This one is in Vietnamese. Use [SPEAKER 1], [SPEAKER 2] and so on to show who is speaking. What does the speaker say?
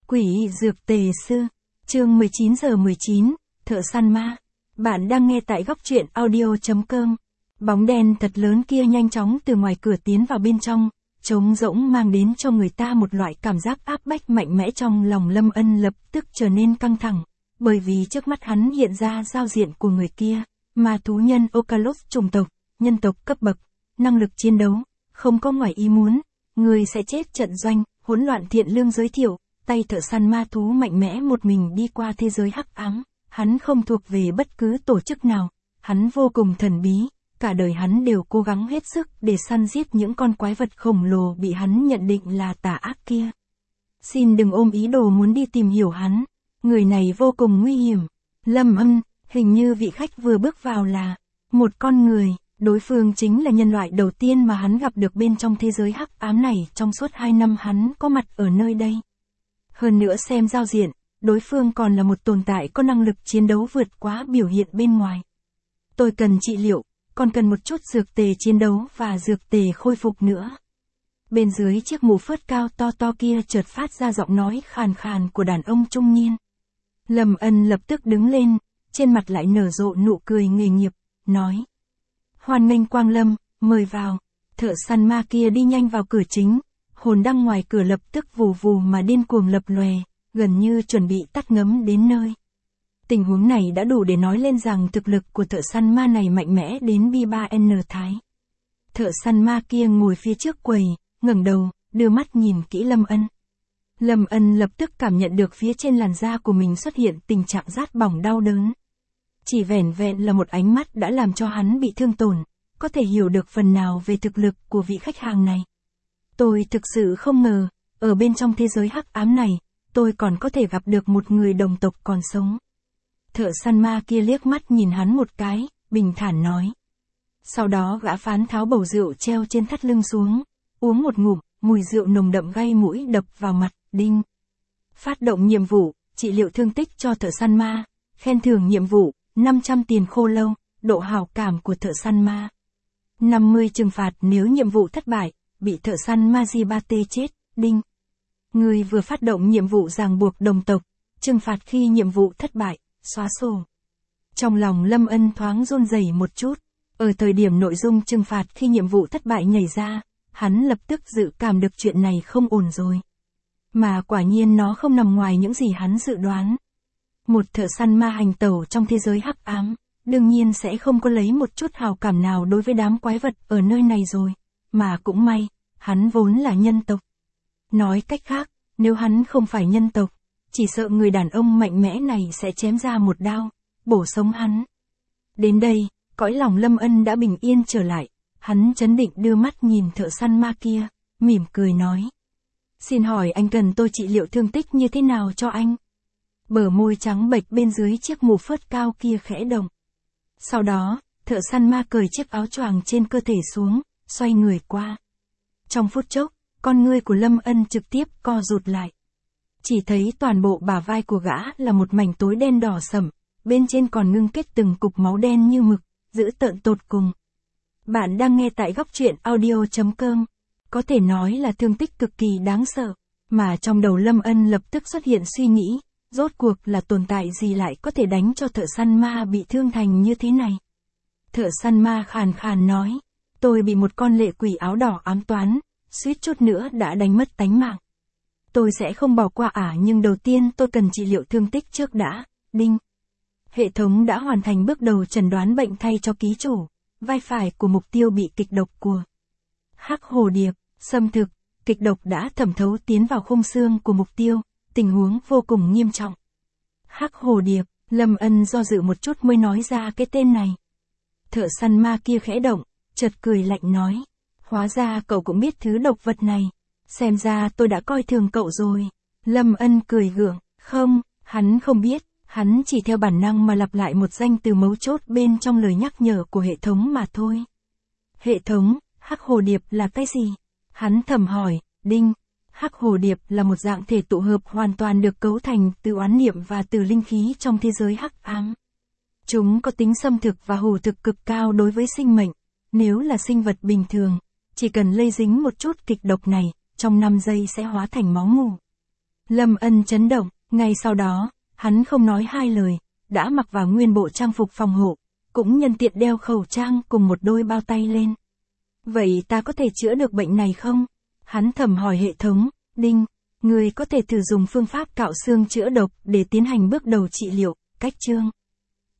[SPEAKER 1] Quỷ dược tề sư, chương 19:19, thợ săn ma. Bạn đang nghe tại góc truyện audio.com. Bóng đen thật lớn kia nhanh chóng từ ngoài cửa tiến vào bên trong, trống rỗng mang đến cho người ta một loại cảm giác áp bách mạnh mẽ. Trong lòng Lâm Ân lập tức trở nên căng thẳng, bởi vì trước mắt hắn hiện ra giao diện của người kia, ma thú nhân Ocalos chủng tộc, nhân tộc cấp bậc, năng lực chiến đấu, không có ngoài ý muốn, người sẽ chết trận doanh. Hỗn loạn thiện lương giới thiệu, tay thợ săn ma thú mạnh mẽ một mình đi qua thế giới hắc ám, hắn không thuộc về bất cứ tổ chức nào, hắn vô cùng thần bí, cả đời hắn đều cố gắng hết sức để săn giết những con quái vật khổng lồ bị hắn nhận định là tà ác kia. Xin đừng ôm ý đồ muốn đi tìm hiểu hắn, người này vô cùng nguy hiểm. Lâm Ân, hình như vị khách vừa bước vào là một con người. Đối phương chính là nhân loại đầu tiên mà hắn gặp được bên trong thế giới hắc ám này trong suốt 2 năm hắn có mặt ở nơi đây. Hơn nữa xem giao diện, đối phương còn là một tồn tại có năng lực chiến đấu vượt quá biểu hiện bên ngoài. Tôi cần trị liệu, còn cần một chút dược tề chiến đấu và dược tề khôi phục nữa. Bên dưới chiếc mũ phớt cao to kia chợt phát ra giọng nói khàn khàn của đàn ông trung niên. Lâm Ân lập tức đứng lên, trên mặt lại nở rộ nụ cười nghề nghiệp, nói. Hoan nghênh Quang Lâm, mời vào. Thợ săn ma kia đi nhanh vào cửa chính, hồn đăng ngoài cửa lập tức vù vù mà điên cuồng lập lòe, gần như chuẩn bị tắt ngấm đến nơi. Tình huống này đã đủ để nói lên rằng thực lực của thợ săn ma này mạnh mẽ đến B3N thái. Thợ săn ma kia ngồi phía trước quầy, ngẩng đầu, đưa mắt nhìn kỹ Lâm Ân. Lâm Ân lập tức cảm nhận được phía trên làn da của mình xuất hiện tình trạng rát bỏng đau đớn. Chỉ vẻn vẹn là một ánh mắt đã làm cho hắn bị thương tổn, có thể hiểu được phần nào về thực lực của vị khách hàng này. Tôi thực sự không ngờ, ở bên trong thế giới hắc ám này, tôi còn có thể gặp được một người đồng tộc còn sống. Thợ săn ma kia liếc mắt nhìn hắn một cái, bình thản nói. Sau đó gã phán tháo bầu rượu treo trên thắt lưng xuống, uống một ngụm, mùi rượu nồng đậm gây mũi đập vào mặt, đinh. Phát động nhiệm vụ, trị liệu thương tích cho thợ săn ma, khen thưởng nhiệm vụ. 500 tiền khô lâu, độ hảo cảm của thợ săn ma. 50 trừng phạt nếu nhiệm vụ thất bại, bị thợ săn ma Jibate chết, đinh. Người vừa phát động nhiệm vụ ràng buộc đồng tộc, trừng phạt khi nhiệm vụ thất bại, xóa sổ. Trong lòng Lâm Ân thoáng run rẩy một chút, ở thời điểm nội dung trừng phạt khi nhiệm vụ thất bại nhảy ra, hắn lập tức dự cảm được chuyện này không ổn rồi. Mà quả nhiên nó không nằm ngoài những gì hắn dự đoán. Một thợ săn ma hành tẩu trong thế giới hắc ám, đương nhiên sẽ không có lấy một chút hào cảm nào đối với đám quái vật ở nơi này rồi, mà cũng may, hắn vốn là nhân tộc. Nói cách khác, nếu hắn không phải nhân tộc, chỉ sợ người đàn ông mạnh mẽ này sẽ chém ra một đao, bổ sống hắn. Đến đây, cõi lòng Lâm Ân đã bình yên trở lại, hắn trấn định đưa mắt nhìn thợ săn ma kia, mỉm cười nói. Xin hỏi anh cần tôi trị liệu thương tích như thế nào cho anh? Bờ môi trắng bệch bên dưới chiếc mũ phớt cao kia khẽ động. Sau đó, thợ săn ma cởi chiếc áo choàng trên cơ thể xuống, xoay người qua. Trong phút chốc, con ngươi của Lâm Ân trực tiếp co rụt lại. Chỉ thấy toàn bộ bả vai của gã là một mảnh tối đen đỏ sẫm, bên trên còn ngưng kết từng cục máu đen như mực, dữ tợn tột cùng. Bạn đang nghe tại góc truyện audio.com. Có thể nói là thương tích cực kỳ đáng sợ, mà trong đầu Lâm Ân lập tức xuất hiện suy nghĩ. Rốt cuộc là tồn tại gì lại có thể đánh cho thợ săn ma bị thương thành như thế này? Thợ săn ma khàn khàn nói, tôi bị một con lệ quỷ áo đỏ ám toán, suýt chút nữa đã đánh mất tánh mạng. Tôi sẽ không bỏ qua nhưng đầu tiên tôi cần trị liệu thương tích trước đã, đinh. Hệ thống đã hoàn thành bước đầu chẩn đoán bệnh thay cho ký chủ, vai phải của mục tiêu bị kịch độc của hắc hồ điệp, xâm thực, kịch độc đã thẩm thấu tiến vào khung xương của mục tiêu. Tình huống vô cùng nghiêm trọng. Hắc hồ điệp, Lâm Ân do dự một chút mới nói ra cái tên này. Thợ săn ma kia khẽ động, chợt cười lạnh nói. Hóa ra cậu cũng biết thứ độc vật này. Xem ra tôi đã coi thường cậu rồi. Lâm Ân cười gượng, không, hắn không biết, hắn chỉ theo bản năng mà lặp lại một danh từ mấu chốt bên trong lời nhắc nhở của hệ thống mà thôi. Hệ thống, hắc hồ điệp là cái gì? Hắn thầm hỏi, đinh. Hắc hồ điệp là một dạng thể tụ hợp hoàn toàn được cấu thành từ oán niệm và từ linh khí trong thế giới hắc ám. Chúng có tính xâm thực và hủ thực cực cao đối với sinh mệnh. Nếu là sinh vật bình thường, chỉ cần lây dính một chút kịch độc này, trong 5 giây sẽ hóa thành máu mủ. Lâm Ân chấn động, ngay sau đó, hắn không nói hai lời, đã mặc vào nguyên bộ trang phục phòng hộ, cũng nhân tiện đeo khẩu trang cùng một đôi bao tay lên. Vậy ta có thể chữa được bệnh này không? Hắn thầm hỏi hệ thống. Đinh, người có thể thử dùng phương pháp cạo xương chữa độc để tiến hành bước đầu trị liệu. Cách chương